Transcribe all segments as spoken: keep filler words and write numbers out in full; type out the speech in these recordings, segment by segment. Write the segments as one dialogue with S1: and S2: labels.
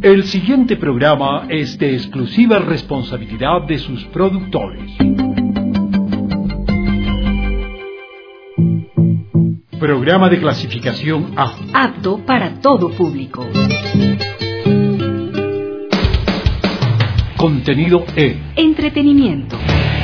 S1: El siguiente programa es de exclusiva responsabilidad de sus productores. Programa de clasificación A.
S2: Apto para todo público.
S1: Contenido E.
S2: Entretenimiento.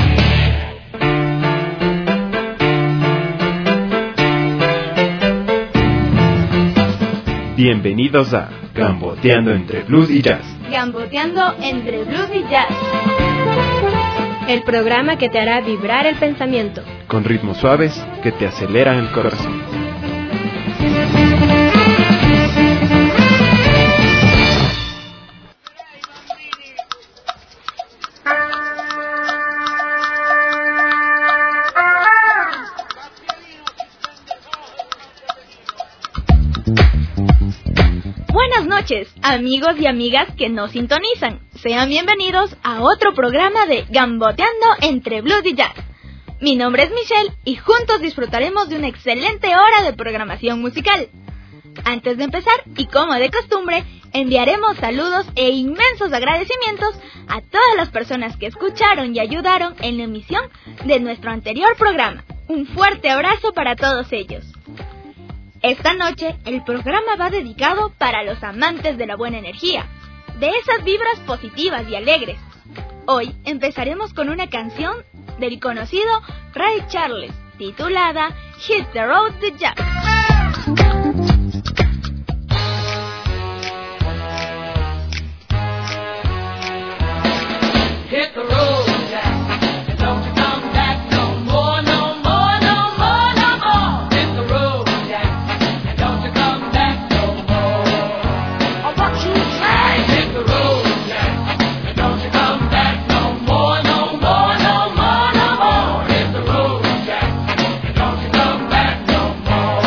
S3: Bienvenidos a Gamboteando entre Blues y Jazz.
S4: Gamboteando entre Blues y Jazz. El programa que te hará vibrar el pensamiento.
S3: Con ritmos suaves que te aceleran el corazón.
S4: Buenas noches, amigos y amigas que nos sintonizan. Sean bienvenidos a otro programa de Gamboteando entre Blues y Jazz. Mi nombre es Michelle y juntos disfrutaremos de una excelente hora de programación musical. Antes de empezar, y como de costumbre, enviaremos saludos e inmensos agradecimientos a todas las personas que escucharon y ayudaron en la emisión de nuestro anterior programa. Un fuerte abrazo para todos ellos. Esta noche el programa va dedicado para los amantes de la buena energía, de esas vibras positivas y alegres. Hoy empezaremos con una canción del conocido Ray Charles, titulada Hit the Road Jack.
S5: Hit the road, Jack. Don't you come back no more, no more, no more, no more. Hit the road, Jack. Don't you come back no more. What you say? Hit the road, Jack. Don't you come back no more, no more, no more, no more. Hit the road, Jack. Don't you come back no more.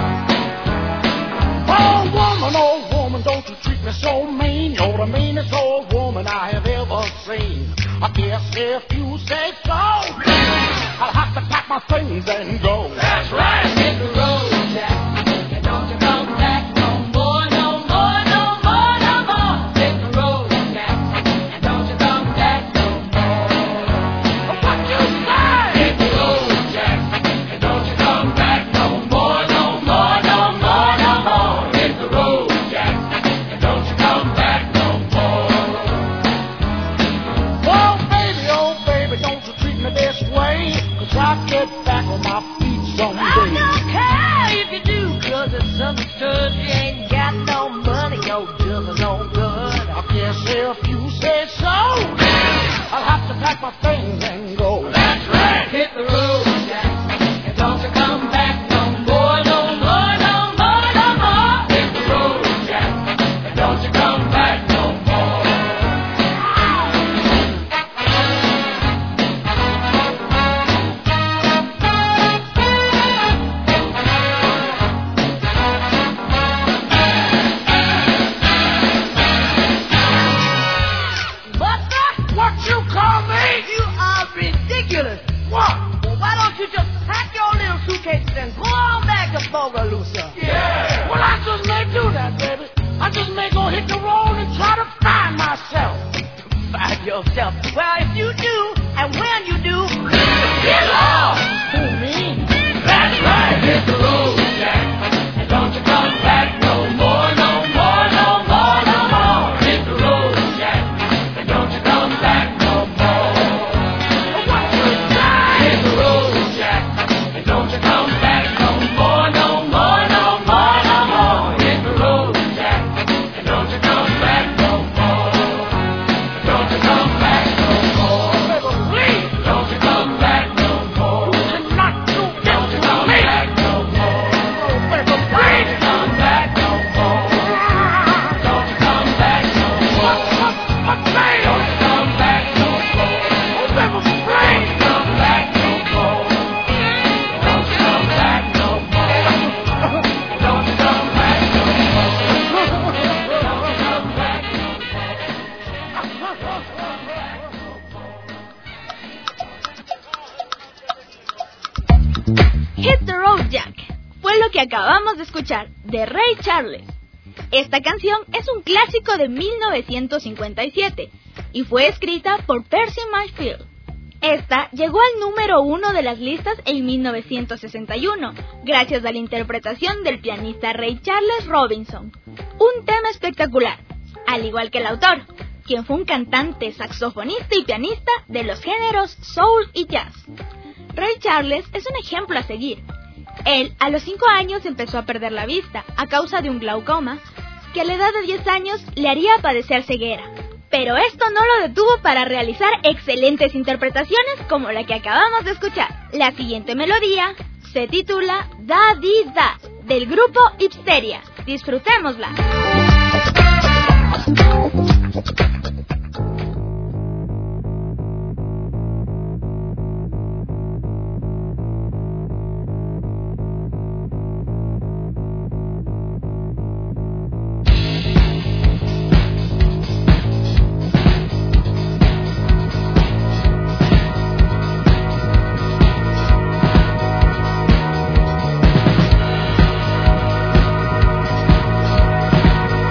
S6: Oh woman, oh woman, don't you treat me so mean. You're the meanest old woman I have ever seen. I guess if you say so, I'll have to pack my things and go.
S5: That's right. Hit the road, Jack. And don't you come back no more, no more, no more, no more. Hit the road, Jack. And don't you come back no more.
S6: What you say?
S5: Hit the road, Jack. And don't you come back no more, no more, no more, no more. Hit the road, Jack. And don't you come back no more.
S6: Oh baby, oh baby, don't you treat me this way. Cause I'll get back on my feet someday.
S5: I don't care if you do, cause it's understood. You ain't got no money, your bills are no good.
S6: I guess if you say so, I'll have to pack my things and go.
S5: That's right. Hit the road, Jack. And don't you come back no more, no more, no more, no more. Hit the road, Jack. And don't you come back no more.
S6: What the? What you call me?
S5: You are ridiculous.
S6: What?
S5: Well, why don't you just pack your little suitcases and go on back to Bogalusa?
S6: Yeah. Well, I just may do that, baby. I just may go hit the road and try to find myself.
S5: Find yourself. Well, if you do, and when you do,
S6: Get lost! Who, me?
S5: that's right. Hit the road, Jack. And don't you come back no more, no more, no more, no more. Hit the road, Jack. And don't you come back no more.
S6: What you say?
S5: Hit the road, Jack. And don't you come back no more, no more, no more, no more. Hit the road, Jack. And don't you come back no more. Don't you come back no more.
S6: Baby, please.
S5: Don't you come back no more.
S6: You cannot do this
S5: Don't you
S6: to
S5: come
S6: me.
S5: back no more.
S6: Oh, baby,
S5: Don't you
S6: please.
S5: come back no more. Don't you come back no more.
S6: What, what, say?
S5: Don't you come back no more.
S6: Oh, baby,
S5: Don't
S6: please.
S5: you come back no more. Don't you come back no more. Don't you come back no more. Don't you come back no
S4: Hit the Road Jack fue lo que acabamos de escuchar de Ray Charles. Esta canción es un clásico de mil novecientos cincuenta y siete y fue escrita por Percy Mayfield. Esta llegó al número uno de las listas en mil novecientos sesenta y uno, gracias a la interpretación del pianista Ray Charles Robinson. Un tema espectacular, al igual que el autor, quien fue un cantante, saxofonista y pianista de los géneros soul y jazz. Ray Charles es un ejemplo a seguir. Él, a los cinco años, empezó a perder la vista a causa de un glaucoma que a la edad de diez años le haría padecer ceguera. Pero esto no lo detuvo para realizar excelentes interpretaciones como la que acabamos de escuchar. La siguiente melodía se titula Da Di Da, del grupo Hipsteria. Disfrutémosla.
S6: Da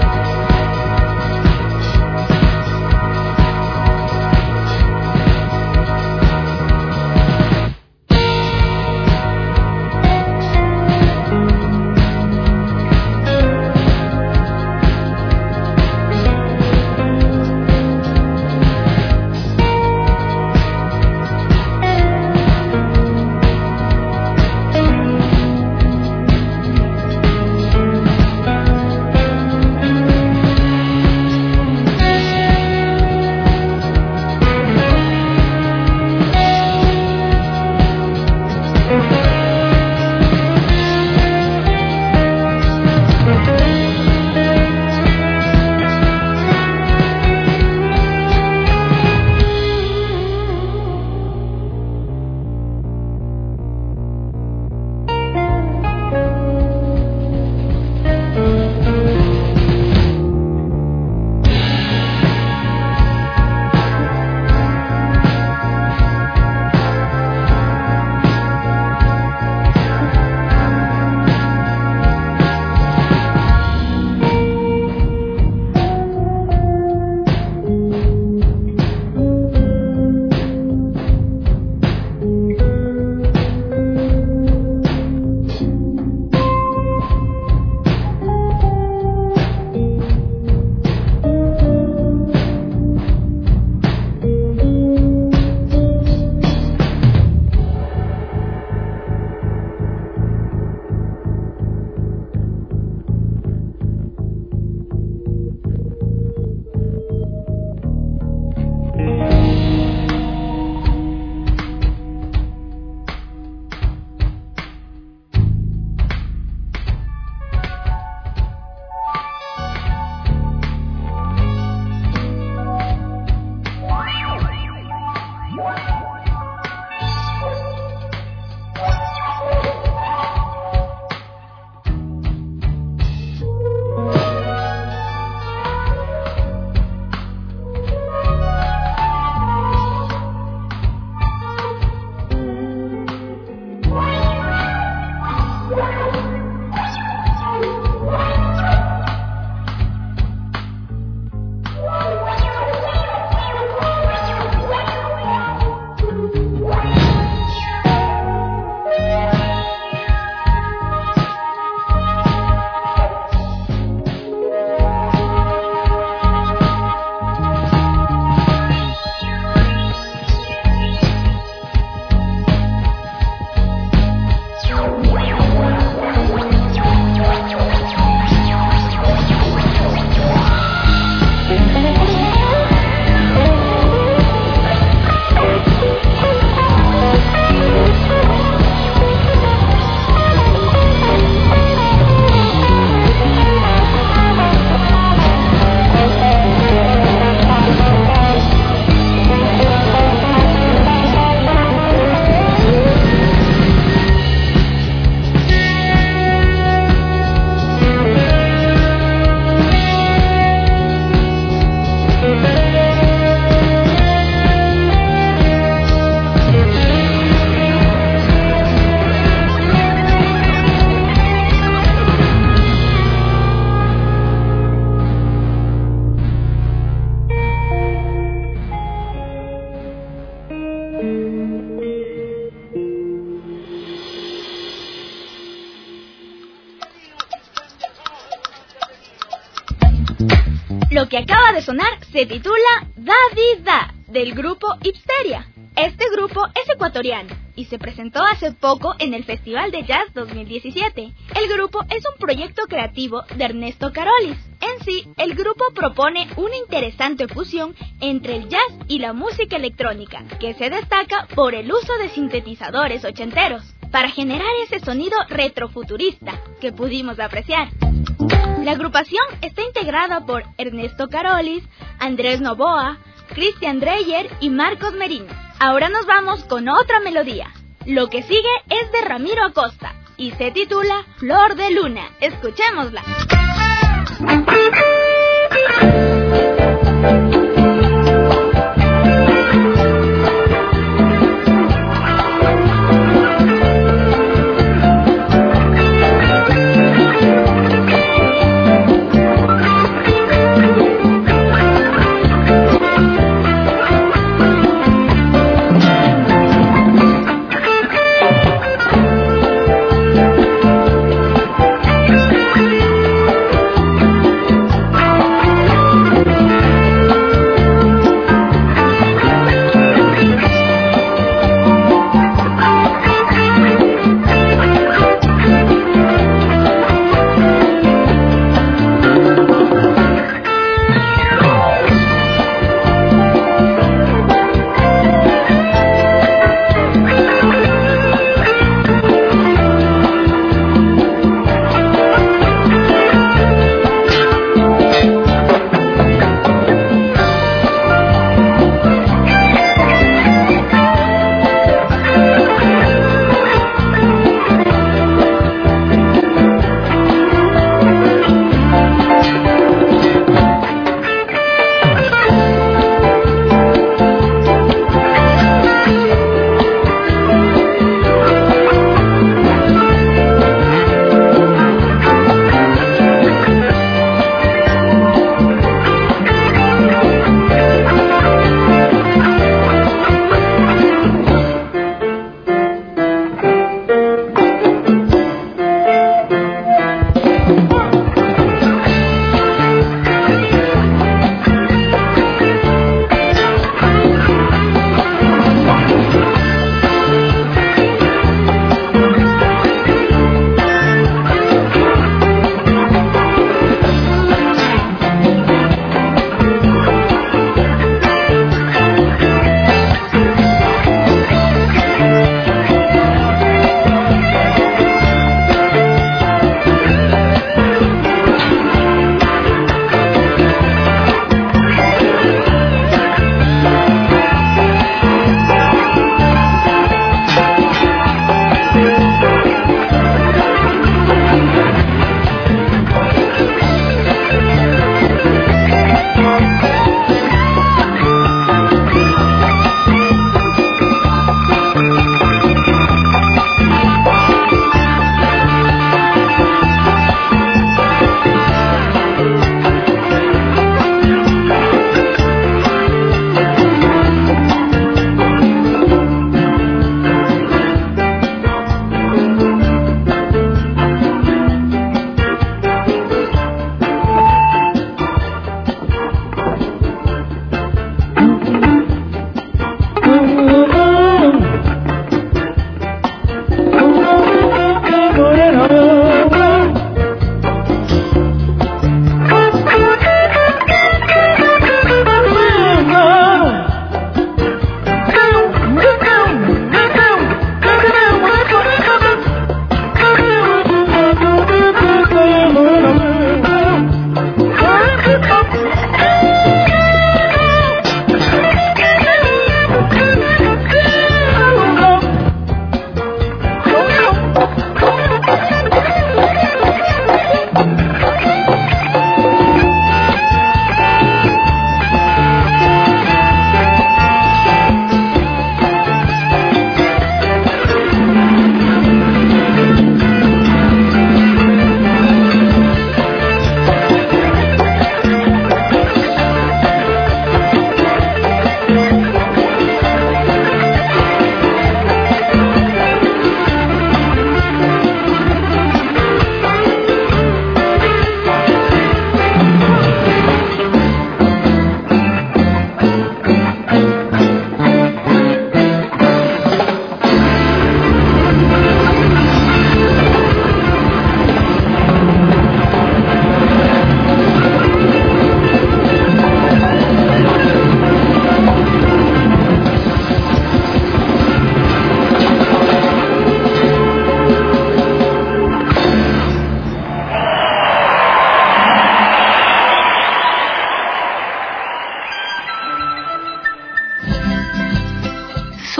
S4: Lo que acaba de sonar se titula Da Di Da, del grupo Hipsteria. Este grupo es ecuatoriano y se presentó hace poco en el Festival de Jazz dos mil diecisiete. El grupo es un proyecto creativo de Ernesto Carolis. En sí, el grupo propone una interesante fusión entre el jazz y la música electrónica, que se destaca por el uso de sintetizadores ochenteros, para generar ese sonido retrofuturista que pudimos apreciar. La agrupación está integrada por Ernesto Carolis, Andrés Novoa, Cristian Dreyer y Marcos Merino. Ahora nos vamos con otra melodía. Lo que sigue es de Ramiro Acosta y se titula Flor de Luna. Escuchémosla.
S5: Flor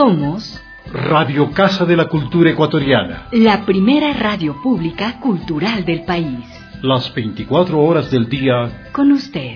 S2: Somos
S1: Radio Casa de la Cultura Ecuatoriana.
S2: la primera radio pública cultural del país.
S1: Las veinticuatro horas del día.
S2: Con usted.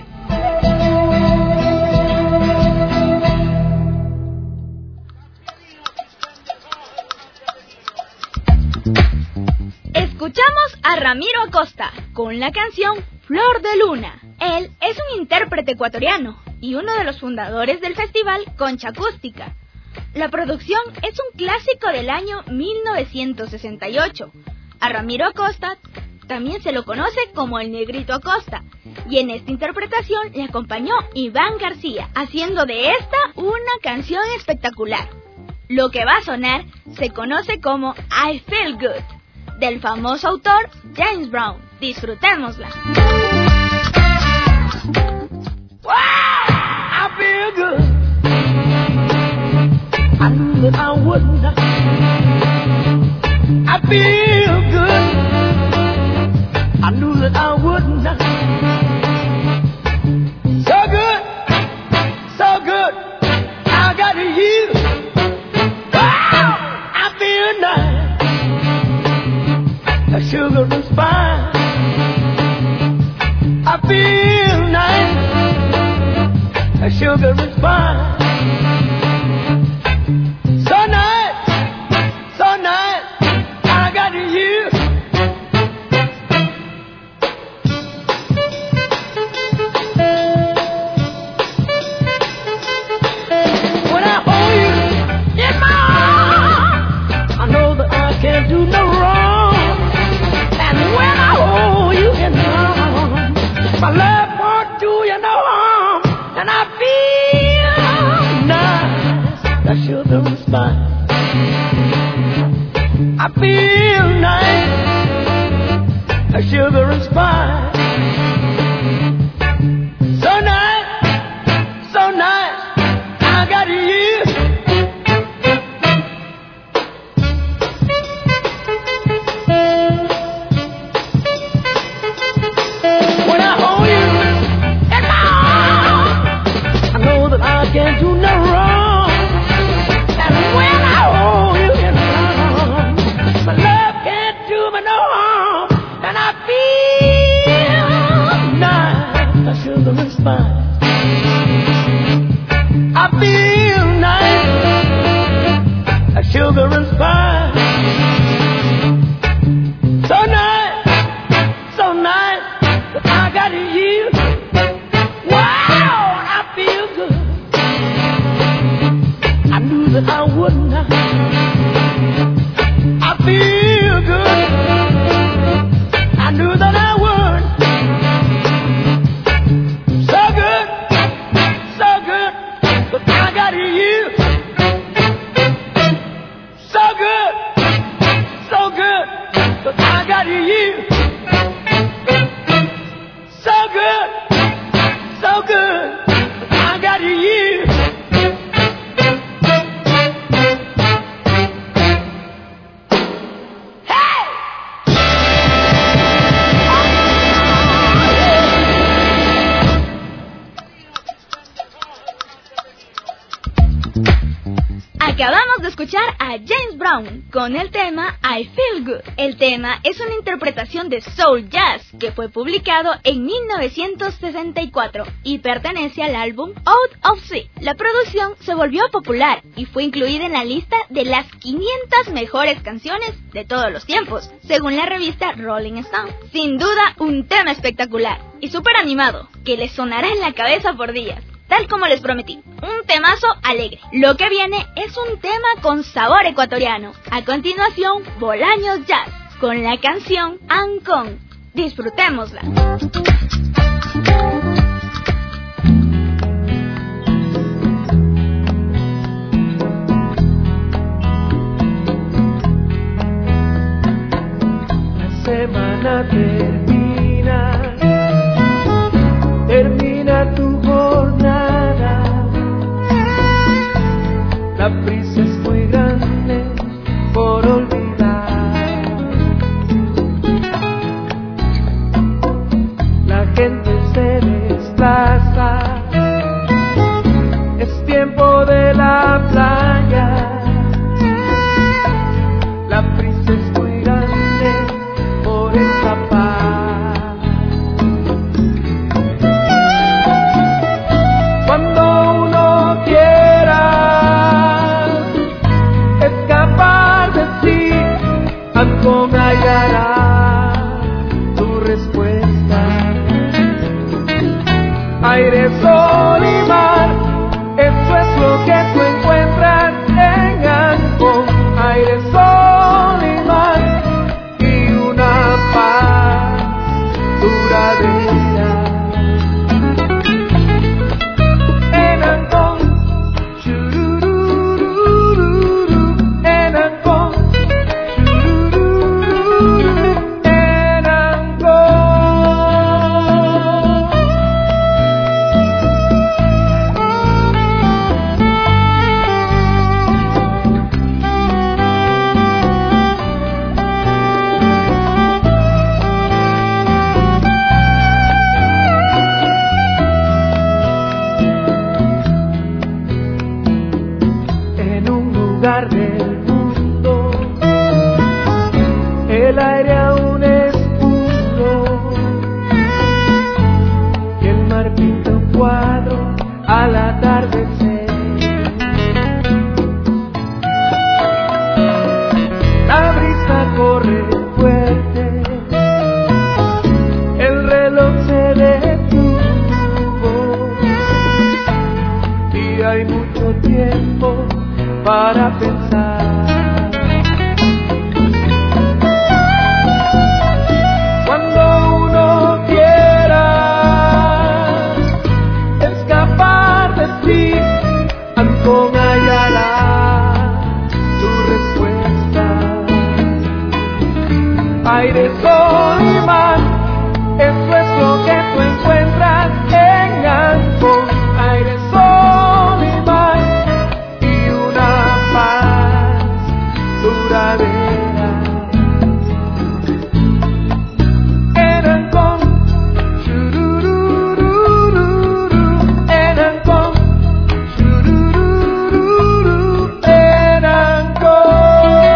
S4: Escuchamos a Ramiro Acosta con la canción Flor de Luna. Él es un intérprete ecuatoriano y uno de los fundadores del festival Concha Acústica. La producción es un clásico del año mil novecientos sesenta y ocho. A Ramiro Acosta también se lo conoce como el Negrito Acosta, y en esta interpretación le acompañó Iván García, haciendo de esta una canción espectacular. Lo que va a sonar se conoce como I Feel Good, del famoso autor James Brown. Disfrutémosla.
S6: Wow, I feel good. I knew that I wouldn't. I feel good. I knew that I wouldn't. So good, so good. I got you. Wow, I feel nice. The sugar and spice. I feel nice. The sugar and spice. So nice, so nice, I got you. When I hold you in my arms, I know that I can't do no wrong. And when I hold you in my arms, my love won't do you no harm. And I feel nice, the sugar and spice. I feel nice, the sugar and spice. So nice, so nice, I got you. When I hold you in my arms, I know that I can't do no wrong. And when I hold you in my arms, my love can't do me no harm. And I feel nice, the sugar and spice. I feel nice, the sugar and spice. So nice, so nice, that I got you. Wow, I feel good. I knew that I wouldn't. I feel good. I knew that I would. So good, so good, but I got you. So good, so good, but I got you. So good, so good, but I got you.
S4: Acabamos de escuchar a James Brown con el tema I Feel Good. El tema es una interpretación de soul jazz que fue publicado en mil novecientos sesenta y cuatro y pertenece al álbum Out of Sea. La producción se volvió popular y fue incluida en la lista de las quinientas mejores canciones de todos los tiempos, según la revista Rolling Stone. Sin duda, un tema espectacular y súper animado que les sonará en la cabeza por días. Tal como les prometí, un temazo alegre. Lo que viene es un tema con sabor ecuatoriano. A continuación, Bolaños Jazz, con la canción Ancón. Disfrutémosla.
S7: La semana termina, termina tu jornada. La prisa es muy grande por olvidar. La gente se desplaza, es tiempo de la playa. aire, sol y mar. Eso es lo que tú encuentras en Ancón. Aire, sol y mar y una paz duradera. En Ancón, chururururu, en Ancón, chururururu, en Ancón. En un lugar del mundo, el aire aún es puro y el mar pinta un cuadro al atardecer. La brisa corre fuerte, el reloj se detuvo y hay mucho tiempo para pensar. Cuando uno quiera escapar de sí, Ancón hallará su respuesta. Aire, sol y mar, eso es lo que tú encuentras en Ancón. Aire, sol y mar y una paz duradera. En Ancón, chururururu, en Ancón, chururururu, en Ancón.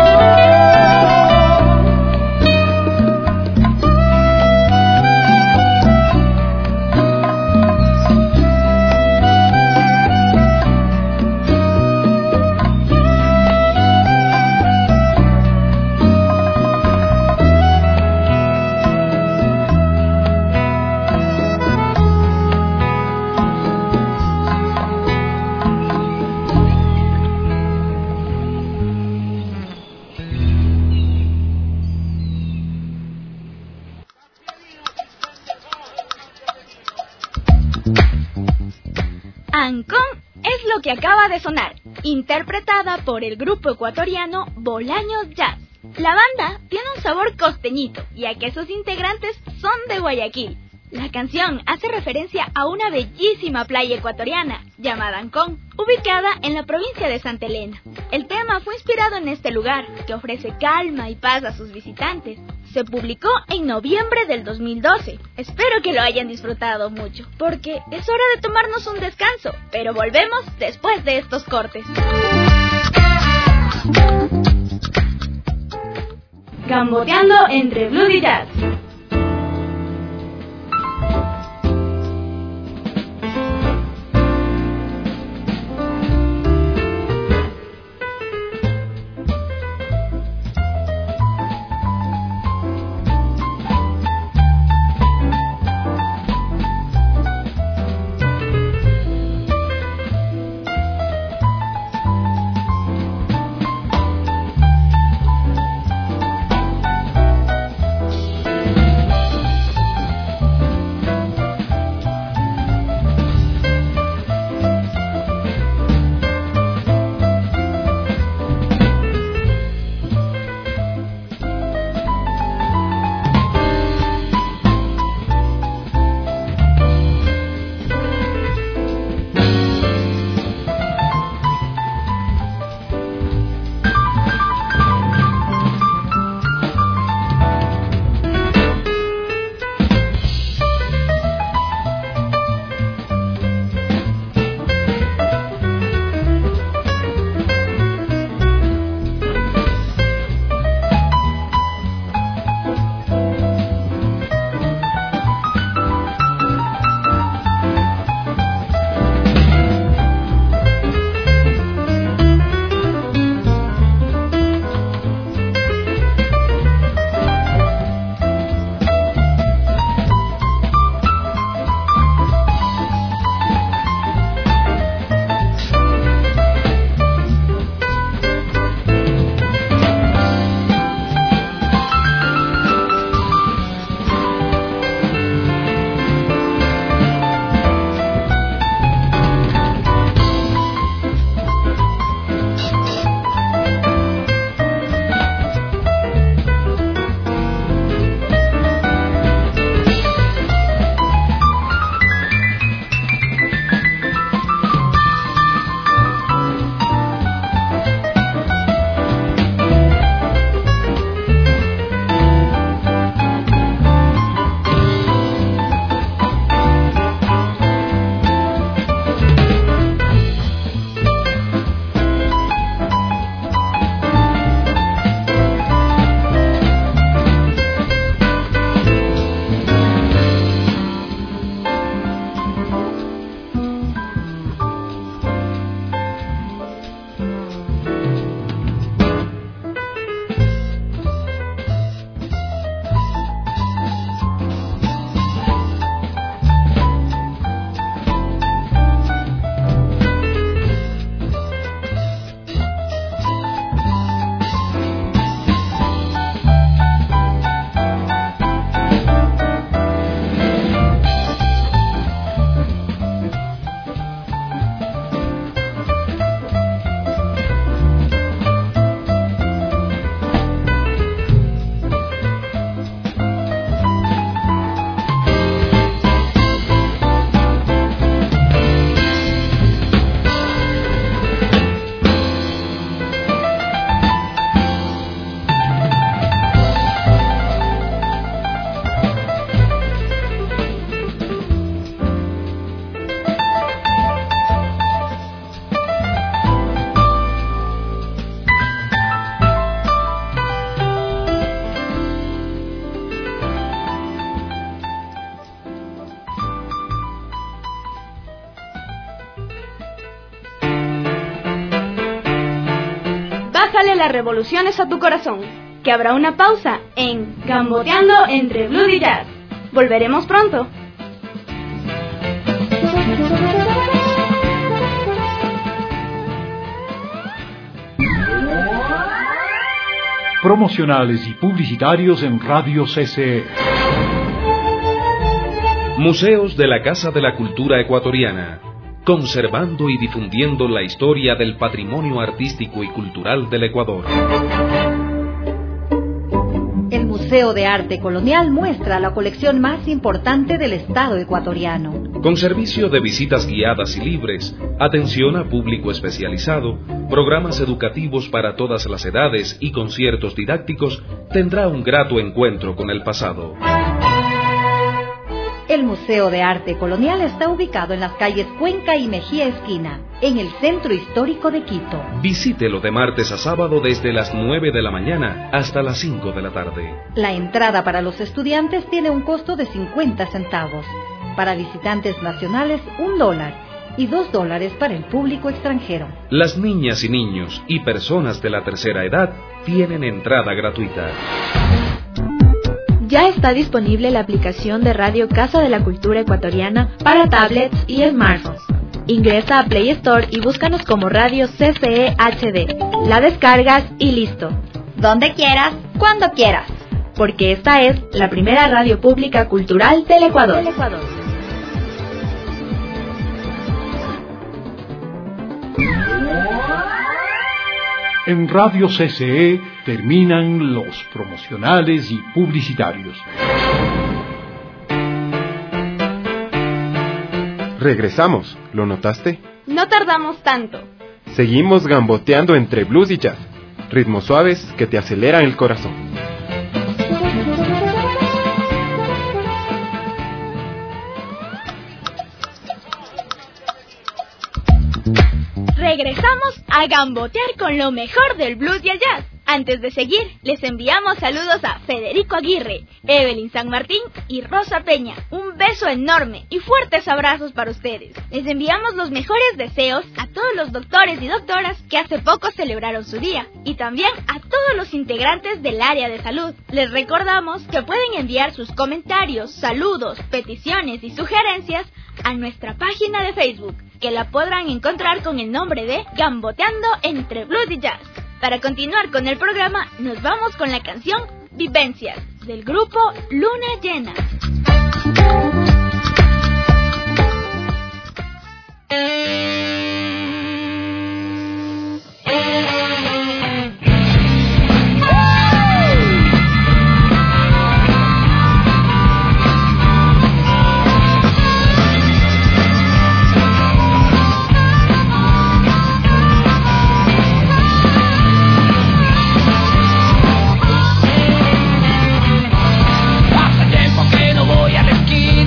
S4: Ancón es lo que acaba de sonar, interpretada por el grupo ecuatoriano Bolaños Jazz. La banda tiene un sabor costeñito, ya que sus integrantes son de Guayaquil. La canción hace referencia a una bellísima playa ecuatoriana llamada Ancón, ubicada en la provincia de Santa Elena. El tema fue inspirado en este lugar, que ofrece calma y paz a sus visitantes. Se publicó en noviembre del dos mil doce. Espero que lo hayan disfrutado mucho, porque es hora de tomarnos un descanso, pero volvemos después de estos cortes. Gamboteando entre blues y jazz. bájale las revoluciones a tu corazón, que habrá una pausa en Gamboteando entre Blues y Jazz. Volveremos pronto.
S1: Promocionales y publicitarios en Radio C C E.
S8: Museos de la Casa de la Cultura Ecuatoriana, conservando y difundiendo la historia del patrimonio artístico y cultural del Ecuador.
S2: El Museo de Arte Colonial muestra la colección más importante del Estado ecuatoriano.
S8: Con servicio de visitas guiadas y libres, atención a público especializado, programas educativos para todas las edades y conciertos didácticos, tendrá un grato encuentro con el pasado.
S2: El Museo de Arte Colonial está ubicado en las calles Cuenca y Mejía Esquina, en el centro histórico de Quito.
S8: Visítelo de martes a sábado desde las nueve de la mañana hasta las cinco de la tarde.
S2: La entrada para los estudiantes tiene un costo de cincuenta centavos. Para visitantes nacionales, un dólar. Y dos dólares para el público extranjero.
S8: Las niñas y niños y personas de la tercera edad tienen entrada gratuita.
S4: Ya está disponible la aplicación de Radio Casa de la Cultura Ecuatoriana para tablets y smartphones. Ingresa a Play Store y búscanos como Radio C C E H D. La descargas y listo. Donde quieras, cuando quieras. Porque esta es la primera radio pública cultural del Ecuador. Del Ecuador.
S1: En Radio C C E terminan los promocionales y publicitarios.
S3: Regresamos, ¿lo notaste?
S4: No tardamos tanto.
S3: Seguimos gamboteando entre blues y jazz, ritmos suaves que te aceleran el corazón.
S4: Regresamos a gambotear con lo mejor del blues y el jazz. Antes de seguir, les enviamos saludos a Federico Aguirre, Evelyn San Martín y Rosa Peña. Un beso enorme y fuertes abrazos para ustedes. Les enviamos los mejores deseos a todos los doctores y doctoras que hace poco celebraron su día, y también a todos los integrantes del área de salud. Les recordamos que pueden enviar sus comentarios, saludos, peticiones y sugerencias a nuestra página de Facebook, que la podrán encontrar con el nombre de Gamboteando entre Blues y Jazz. Para continuar con el programa, nos vamos con la canción Vivencias, del grupo Luna Llena.
S5: Hace tiempo que no voy a la esquina.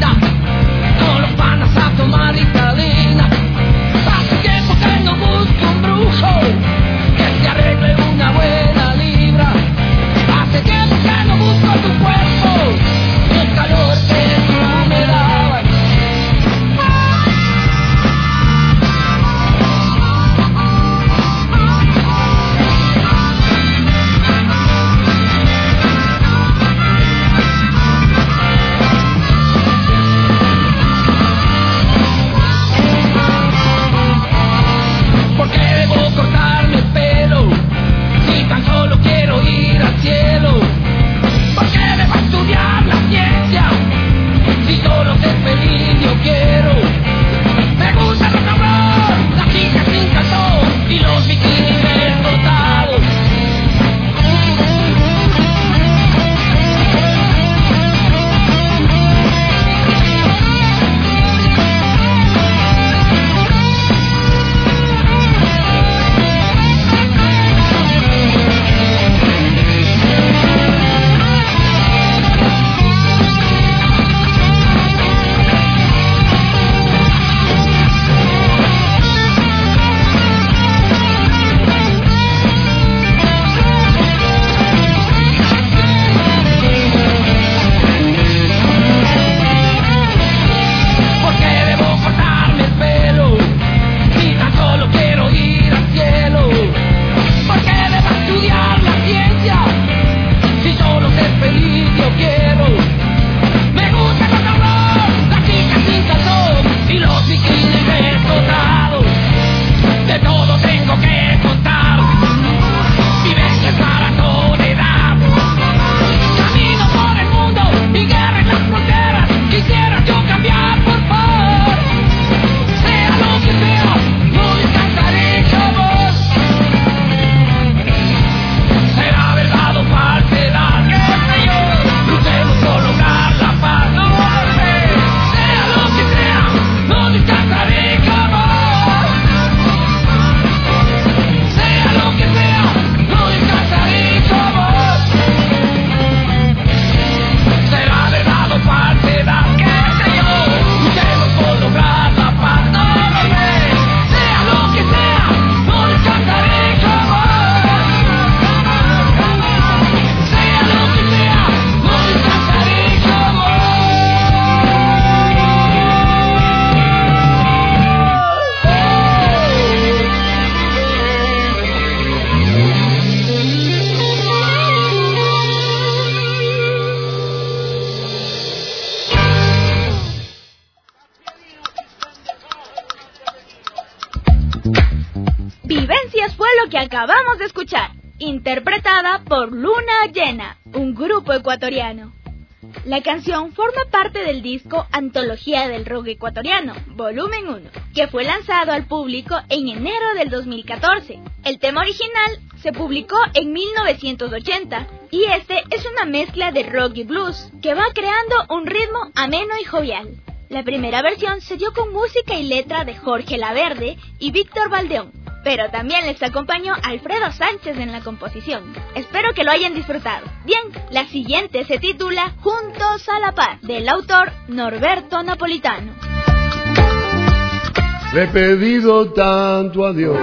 S4: Esencias fue lo que acabamos de escuchar, interpretada por Luna Llena, un grupo ecuatoriano. La canción forma parte del disco Antología del Rock Ecuatoriano, volumen uno, que fue lanzado al público en enero del dos mil catorce. El tema original se publicó en mil novecientos ochenta y este es una mezcla de rock y blues que va creando un ritmo ameno y jovial. La primera versión se dio con música y letra de Jorge Laverde y Víctor Valdeón, pero también les acompañó Alfredo Sánchez en la composición. Espero que lo hayan disfrutado. Bien, la siguiente se titula Juntos a la Par, del autor Norberto Napolitano.
S9: Le he pedido tanto a Dios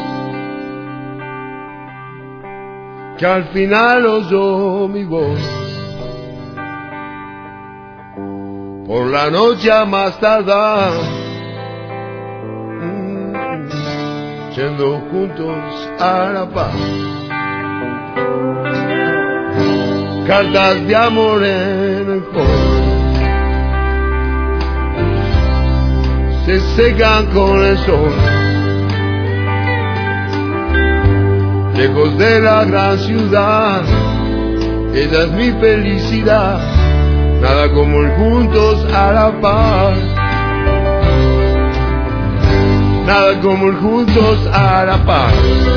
S9: que al final oyó mi voz. Por la noche a más tardar, yendo juntos a la paz. Cartas de amor en el fondo se secan con el sol. Lejos de la gran ciudad, ella es mi felicidad. Nada como el juntos a la par. Nada como el juntos a la par.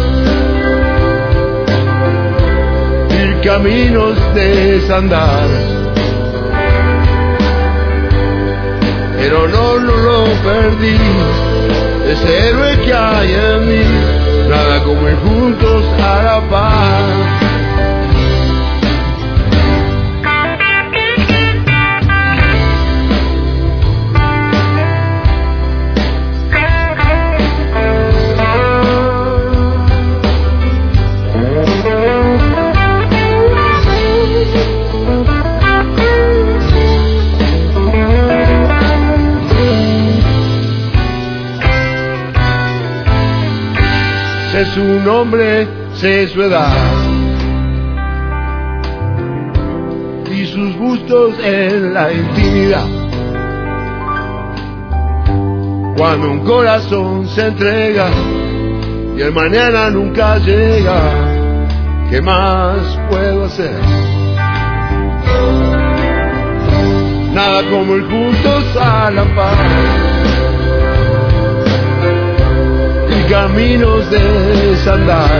S9: Ir caminos de desandar. Pero no, no lo perdí, ese héroe que hay en mí. Nada como ir juntos a la par. Sé su nombre, sé su edad y sus gustos en la intimidad. Cuando un corazón se entrega y el mañana nunca llega, ¿qué más puedo hacer? Nada como ir juntos a la par. Caminos de desandar,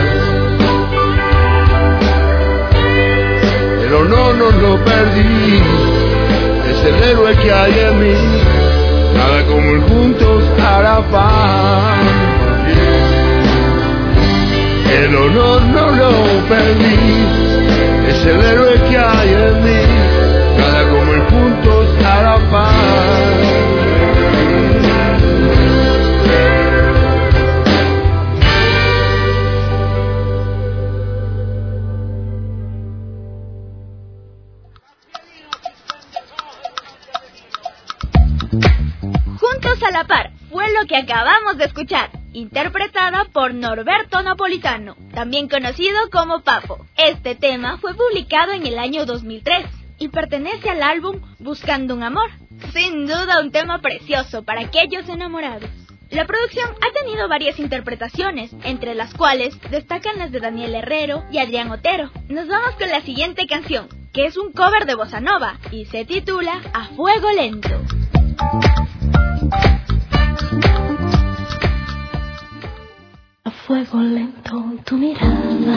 S9: pero no, no lo perdí, es el héroe que hay en mí. Nada como ir juntos a la paz. El honor no lo perdí, es el héroe que hay en mí. Nada como ir juntos a la paz.
S4: Juntos a la par fue lo que acabamos de escuchar, interpretada por Norberto Napolitano, también conocido como Papo. Este tema fue publicado en el año dos mil tres y pertenece al álbum Buscando un Amor. Sin duda un tema precioso para aquellos enamorados. La producción ha tenido varias interpretaciones, entre las cuales destacan las de Daniel Herrero y Adrián Otero. Nos vamos con la siguiente canción, que es un cover de Bossa Nova y se titula A Fuego Lento.
S10: A fuego lento tu mirada,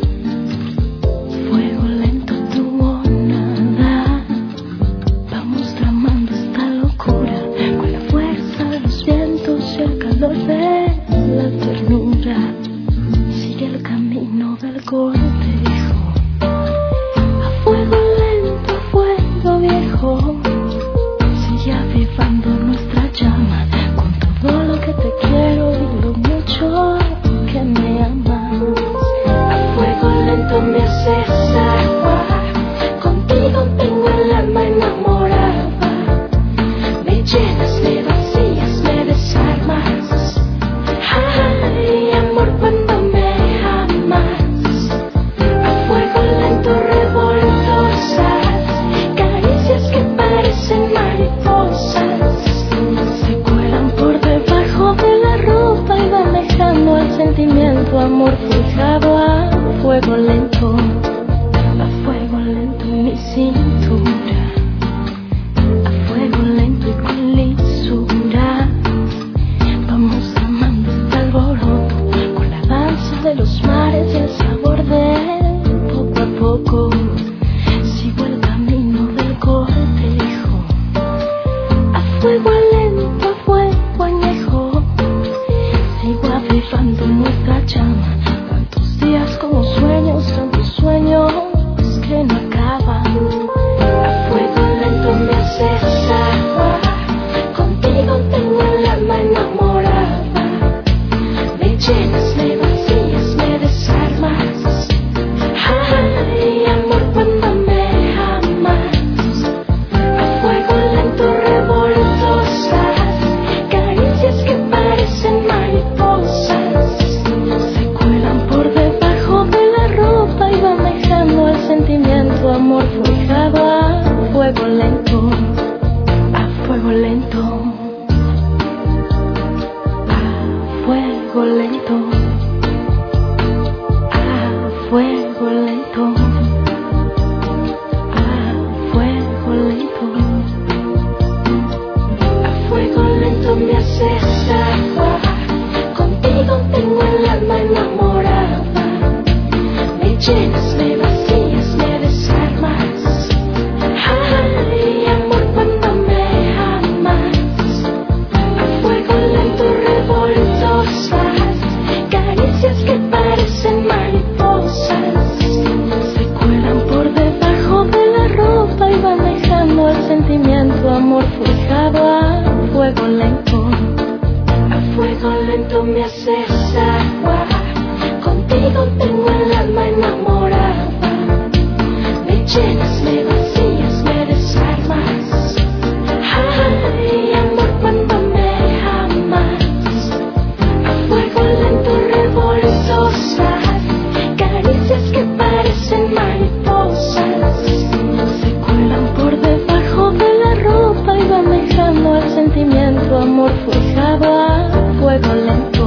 S10: fuego lento tu nada. Vamos tramando esta locura con la fuerza de los vientos y el calor de la ternura. Sigue el camino del cortejo, a fuego lento, fuego viejo. Sigue avivando nuestra llama con todo lo que te quiero y lo mucho que me amas. A fuego haces agua, contigo tengo el alma enamorada. Me llenas, me vacías, me desarmas. Ay, amor, cuando me amas. A fuego lento, revoltosas, caricias que parecen mariposas. Se cuelan por debajo de la ropa y van dejando el sentimiento, amor forjado a fuego lento. A fuego lento me haces agua, contigo tengo el alma enamorada. Me llenas, me vacías, me desarmas. Ay, amor, cuando me amas. A fuego lento, revoltosas, caricias que parecen mariposas. Se cuelan por debajo de la ropa y van dejando el sentimiento, amor forjado a fuego lento.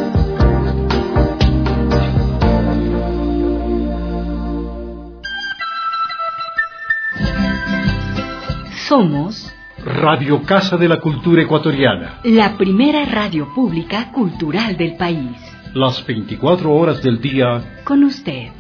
S11: Somos
S1: Radio Casa de la Cultura Ecuatoriana.
S11: la primera radio pública cultural del país.
S1: Las veinticuatro horas del día.
S11: Con usted.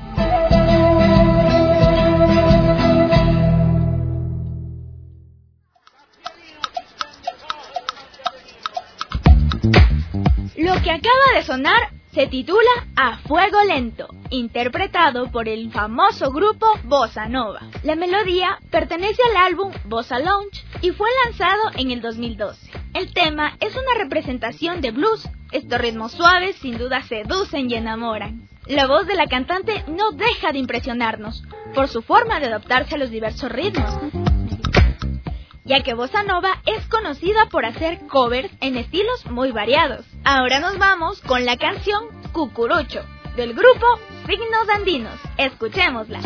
S4: Lo que acaba de sonar se titula A Fuego Lento, interpretado por el famoso grupo Bossa Nova. La melodía pertenece al álbum Bossa Lounge y fue lanzado en el dos mil doce. El tema es una representación de blues. Estos ritmos suaves sin duda seducen y enamoran. La voz de la cantante no deja de impresionarnos por su forma de adaptarse a los diversos ritmos, ya que Bossa Nova es conocida por hacer covers en estilos muy variados. Ahora nos vamos con la canción Cucurucho, del grupo Signos Andinos. Escuchémosla.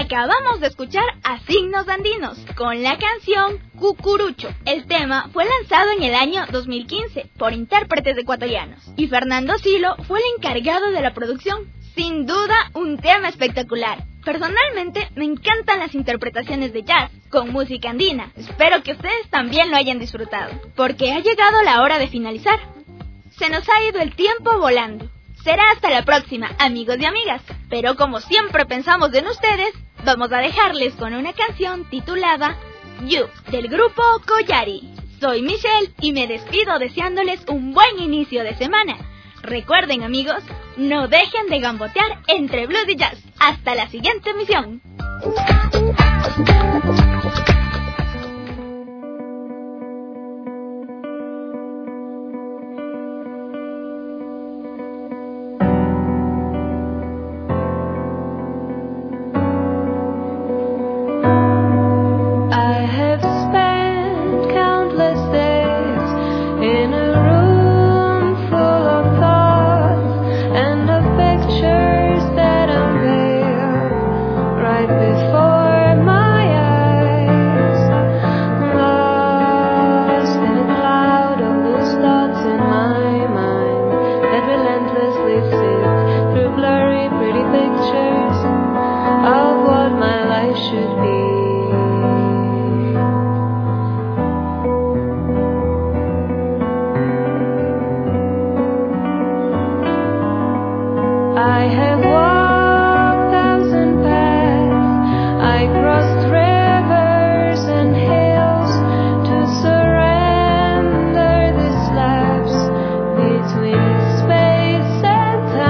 S4: Acabamos de escuchar a Signos Andinos con la canción Cucurucho. El tema fue lanzado en el año dos mil quince por intérpretes ecuatorianos y Fernando Silo fue el encargado de la producción. Sin duda, un tema espectacular. Personalmente, me encantan las interpretaciones de jazz con música andina. Espero que ustedes también lo hayan disfrutado, porque ha llegado la hora de finalizar. Se nos ha ido el tiempo volando. Será hasta la próxima, amigos y amigas. Pero como siempre pensamos en ustedes, vamos a dejarles con una canción titulada You, del grupo Collari. Soy Michelle y me despido deseándoles un buen inicio de semana. Recuerden, amigos, no dejen de gambotear entre blues y jazz. Hasta la siguiente emisión.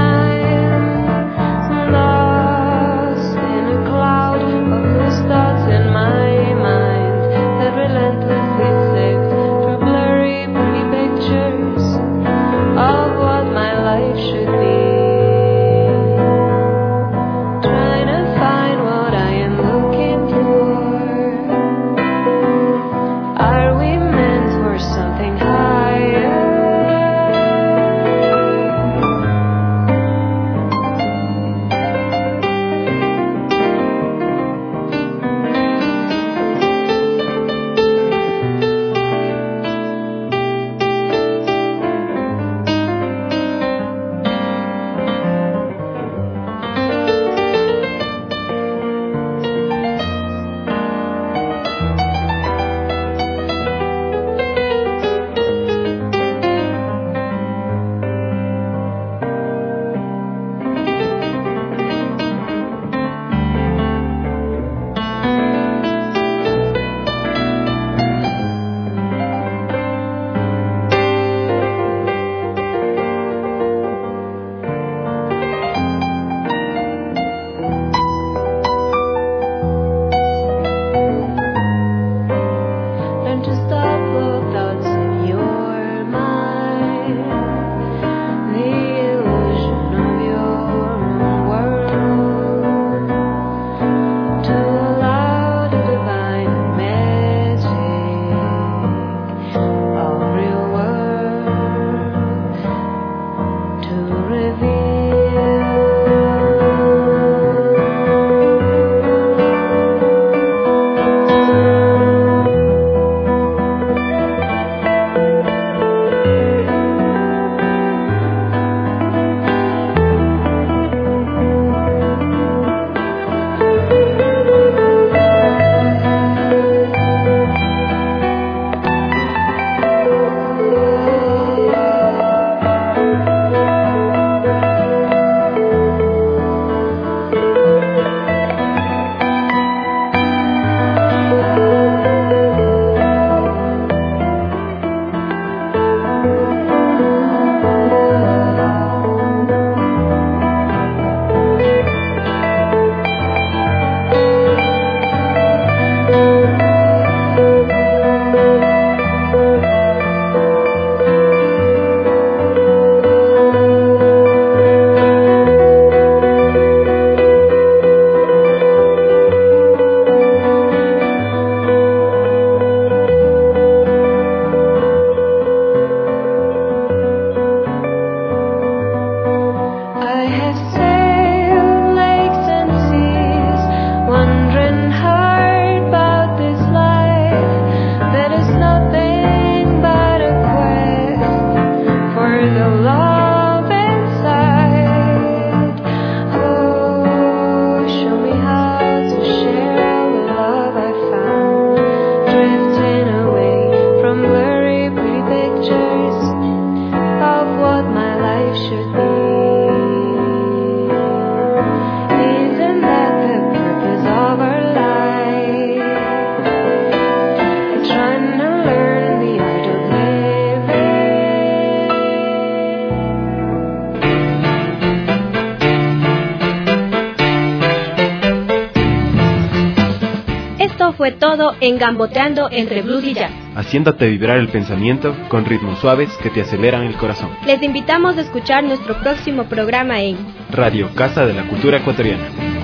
S10: Thoughts
S12: fue todo en Gamboteando entre Blues y Jazz,
S3: haciéndote vibrar el pensamiento con ritmos suaves que te aceleran el corazón.
S12: Les invitamos a escuchar nuestro próximo programa en
S3: Radio Casa de la Cultura Ecuatoriana.